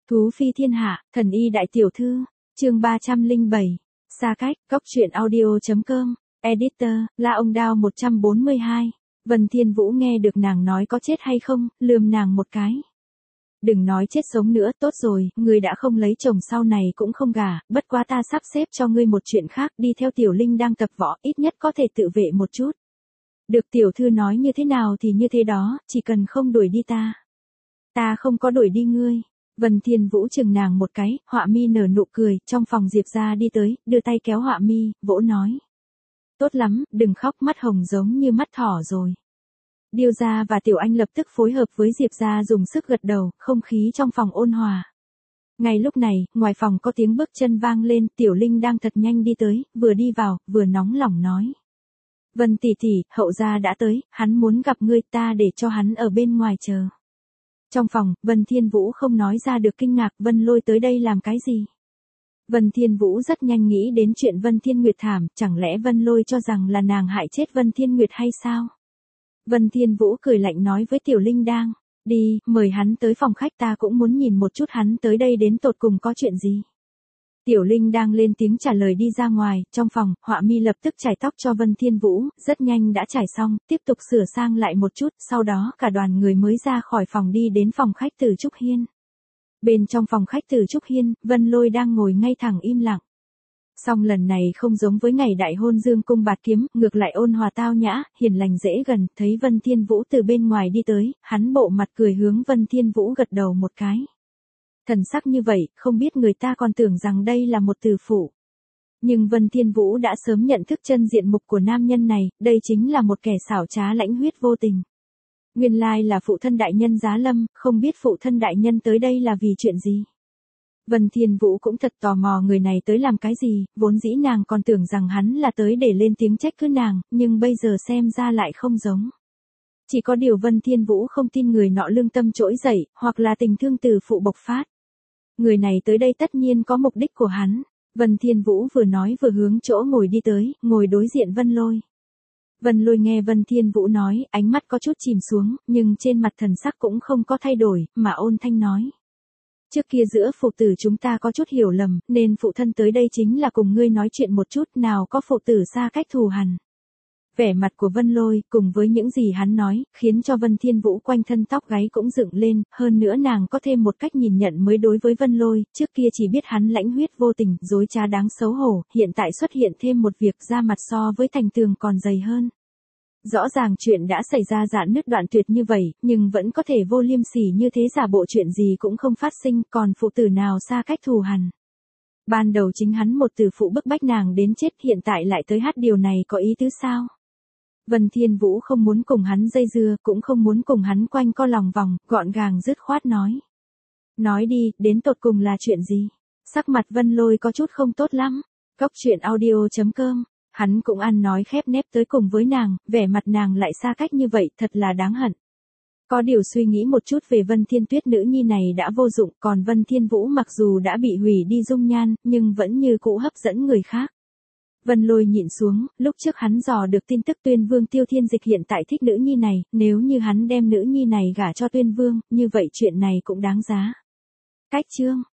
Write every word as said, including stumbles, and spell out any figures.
Thú phi thiên hạ, thần y đại tiểu thư, chương ba trăm lẻ bảy, xa cách, góc truyện audio.com, editor, La Ông Đao một trăm bốn mươi hai, Vân Thiên Vũ nghe được nàng nói có chết hay không, lườm nàng một cái. Đừng nói chết sống nữa, tốt rồi, ngươi đã không lấy chồng sau này cũng không gả, bất quá ta sắp xếp cho ngươi một chuyện khác, đi theo Tiểu Linh đang tập võ, ít nhất có thể tự vệ một chút. Được tiểu thư nói như thế nào thì như thế đó, chỉ cần không đuổi đi ta. Ta không có đuổi đi ngươi. Vân Thiên Vũ chừng nàng một cái, Họa Mi nở nụ cười, trong phòng Diệp gia đi tới, đưa tay kéo Họa Mi, vỗ nói. Tốt lắm, đừng khóc, mắt hồng giống như mắt thỏ rồi. Điêu gia và Tiểu Anh lập tức phối hợp với Diệp gia dùng sức gật đầu, không khí trong phòng ôn hòa. Ngay lúc này, ngoài phòng có tiếng bước chân vang lên, Tiểu Linh đang thật nhanh đi tới, vừa đi vào, vừa nóng lòng nói. Vân tỷ tỷ, hậu gia đã tới, hắn muốn gặp ngươi, ta để cho hắn ở bên ngoài chờ. Trong phòng, Vân Thiên Vũ không nói ra được kinh ngạc, Vân Lôi tới đây làm cái gì? Vân Thiên Vũ rất nhanh nghĩ đến chuyện Vân Thiên Nguyệt thảm, chẳng lẽ Vân Lôi cho rằng là nàng hại chết Vân Thiên Nguyệt hay sao? Vân Thiên Vũ cười lạnh nói với Tiểu Linh đang, đi, mời hắn tới phòng khách, ta cũng muốn nhìn một chút hắn tới đây đến tột cùng có chuyện gì. Tiểu Linh đang lên tiếng trả lời đi ra ngoài, trong phòng, Họa Mi lập tức chải tóc cho Vân Thiên Vũ, rất nhanh đã chải xong, tiếp tục sửa sang lại một chút, sau đó cả đoàn người mới ra khỏi phòng đi đến phòng khách Từ Trúc Hiên. Bên trong phòng khách Từ Trúc Hiên, Vân Lôi đang ngồi ngay thẳng im lặng. Song lần này không giống với ngày đại hôn dương cung bạt kiếm, ngược lại ôn hòa tao nhã, hiền lành dễ gần, thấy Vân Thiên Vũ từ bên ngoài đi tới, hắn bộ mặt cười hướng Vân Thiên Vũ gật đầu một cái. Thần sắc như vậy, không biết người ta còn tưởng rằng đây là một từ phụ. Nhưng Vân Thiên Vũ đã sớm nhận thức chân diện mục của nam nhân này, đây chính là một kẻ xảo trá lãnh huyết vô tình. Nguyên lai là phụ thân đại nhân Giá Lâm, không biết phụ thân đại nhân tới đây là vì chuyện gì. Vân Thiên Vũ cũng thật tò mò người này tới làm cái gì, vốn dĩ nàng còn tưởng rằng hắn là tới để lên tiếng trách cứ nàng, nhưng bây giờ xem ra lại không giống. Chỉ có điều Vân Thiên Vũ không tin người nọ lương tâm trỗi dậy, hoặc là tình thương từ phụ bộc phát. Người này tới đây tất nhiên có mục đích của hắn. Vân Thiên Vũ vừa nói vừa hướng chỗ ngồi đi tới, ngồi đối diện Vân Lôi. Vân Lôi nghe Vân Thiên Vũ nói, ánh mắt có chút chìm xuống, nhưng trên mặt thần sắc cũng không có thay đổi, mà ôn thanh nói. Trước kia giữa phụ tử chúng ta có chút hiểu lầm, nên phụ thân tới đây chính là cùng ngươi nói chuyện một chút, nào có phụ tử xa cách thù hằn. Vẻ mặt của Vân Lôi, cùng với những gì hắn nói, khiến cho Vân Thiên Vũ quanh thân tóc gáy cũng dựng lên, hơn nữa nàng có thêm một cách nhìn nhận mới đối với Vân Lôi, trước kia chỉ biết hắn lãnh huyết vô tình, dối trá đáng xấu hổ, hiện tại xuất hiện thêm một việc ra mặt so với thành tường còn dày hơn. Rõ ràng chuyện đã xảy ra rạn nứt đoạn tuyệt như vậy, nhưng vẫn có thể vô liêm sỉ như thế, giả bộ chuyện gì cũng không phát sinh, còn phụ tử nào xa cách thù hằn. Ban đầu chính hắn một từ phụ bức bách nàng đến chết, hiện tại lại tới hát điều này có ý tứ sao? Vân Thiên Vũ không muốn cùng hắn dây dưa, cũng không muốn cùng hắn quanh co lòng vòng, gọn gàng dứt khoát nói. Nói đi, đến tột cùng là chuyện gì? Sắc mặt Vân Lôi có chút không tốt lắm. Góc truyện audio.com, hắn cũng ăn nói khép nép tới cùng với nàng, vẻ mặt nàng lại xa cách như vậy, thật là đáng hận. Có điều suy nghĩ một chút về Vân Thiên Tuyết nữ nhi này đã vô dụng, còn Vân Thiên Vũ mặc dù đã bị hủy đi dung nhan, nhưng vẫn như cũ hấp dẫn người khác. Vân Lôi nhịn xuống, lúc trước hắn dò được tin tức Tuyên Vương Tiêu Thiên Dịch hiện tại thích nữ nhi này, nếu như hắn đem nữ nhi này gả cho Tuyên Vương, như vậy chuyện này cũng đáng giá. Cách chương